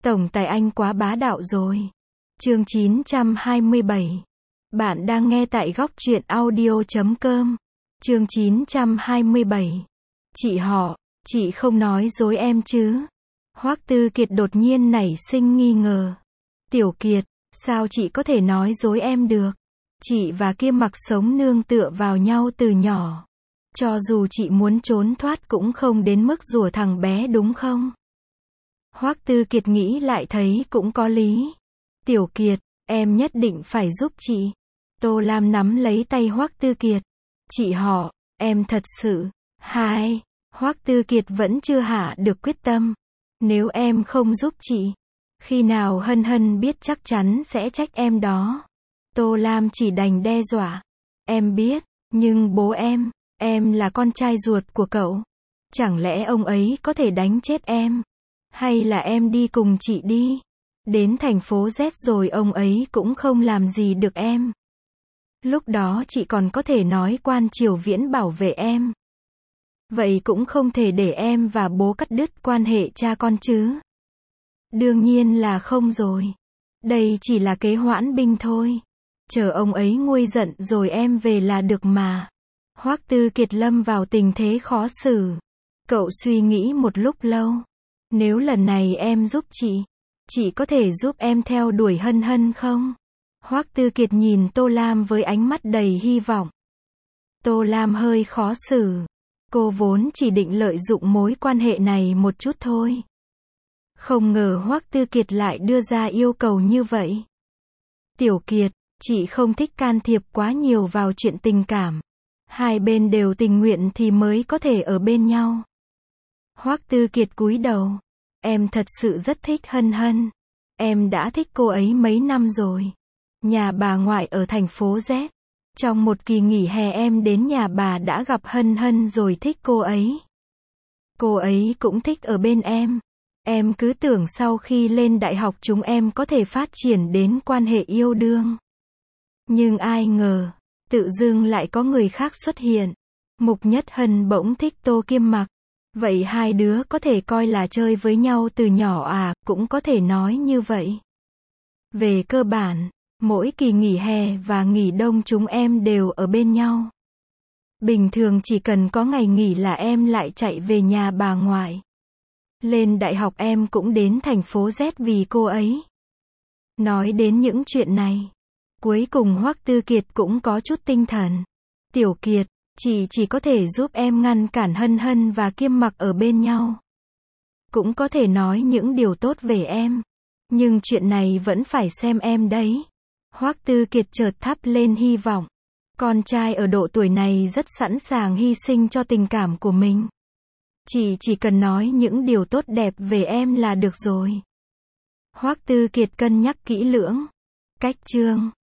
Tổng tài anh quá bá đạo rồi. Chương 927. Bạn đang nghe tại góc truyện audio.com. Chương 927. Chị không nói dối em chứ? Hoắc Tư Kiệt đột nhiên nảy sinh nghi ngờ. Tiểu Kiệt, sao chị có thể nói dối em được? Chị và Kim Mặc sống nương tựa vào nhau từ nhỏ. Cho dù chị muốn trốn thoát cũng không đến mức rủa thằng bé đúng không? Hoắc Tư Kiệt nghĩ lại thấy cũng có lý. Tiểu Kiệt, em nhất định phải giúp chị. Tô Lam nắm lấy tay Hoắc Tư Kiệt. Em thật sự. Hoắc Tư Kiệt vẫn chưa hạ được quyết tâm. Nếu em không giúp chị, khi nào Hân Hân biết chắc chắn sẽ trách em đó. Tô Lam chỉ đành đe dọa. Em biết, nhưng bố em là con trai ruột của cậu. Chẳng lẽ ông ấy có thể đánh chết em? Hay là em đi cùng chị đi? Đến thành phố Z rồi ông ấy cũng không làm gì được em. Lúc đó chị còn có thể nói Quan Triều Viễn bảo vệ em. Vậy cũng không thể để em và bố cắt đứt quan hệ cha con chứ? Đương nhiên là không rồi. Đây chỉ là kế hoãn binh thôi. Chờ ông ấy nguôi giận rồi em về là được mà. Hoắc Tư Kiệt lâm vào tình thế khó xử. Cậu suy nghĩ một lúc lâu. Nếu lần này em giúp chị có thể giúp em theo đuổi Hân Hân không? Hoắc Tư Kiệt nhìn Tô Lam với ánh mắt đầy hy vọng. Tô Lam hơi khó xử. Cô vốn chỉ định lợi dụng mối quan hệ này một chút thôi. Không ngờ Hoắc Tư Kiệt lại đưa ra yêu cầu như vậy. Tiểu Kiệt, chị không thích can thiệp quá nhiều vào chuyện tình cảm. Hai bên đều tình nguyện thì mới có thể ở bên nhau. Hoắc Tư Kiệt cúi đầu. Em thật sự rất thích Hân Hân. Em đã thích cô ấy mấy năm rồi. Nhà bà ngoại ở thành phố Z. Trong một kỳ nghỉ hè em đến nhà bà đã gặp Hân Hân rồi thích cô ấy. Cô ấy cũng thích ở bên em. Em cứ tưởng sau khi lên đại học chúng em có thể phát triển đến quan hệ yêu đương. Nhưng ai ngờ, tự dưng lại có người khác xuất hiện. Mục Nhất Hân bỗng thích Tô Kim Mặc. Vậy hai đứa có thể coi là chơi với nhau từ nhỏ à? Cũng có thể nói như vậy. Về cơ bản, mỗi kỳ nghỉ hè và nghỉ đông chúng em đều ở bên nhau. Bình thường chỉ cần có ngày nghỉ là em lại chạy về nhà bà ngoại. Lên đại học em cũng đến thành phố Z vì cô ấy. Nói đến những chuyện này, cuối cùng Hoắc Tư Kiệt cũng có chút tinh thần. Tiểu Kiệt, chị chỉ có thể giúp em ngăn cản Hân Hân và Kim Mặc ở bên nhau. Cũng có thể nói những điều tốt về em. Nhưng chuyện này vẫn phải xem em đấy. Hoắc Tư Kiệt chợt thắp lên hy vọng. Con trai ở độ tuổi này rất sẵn sàng hy sinh cho tình cảm của mình. Chị chỉ cần nói những điều tốt đẹp về em là được rồi. Hoắc Tư Kiệt cân nhắc kỹ lưỡng. Cách chương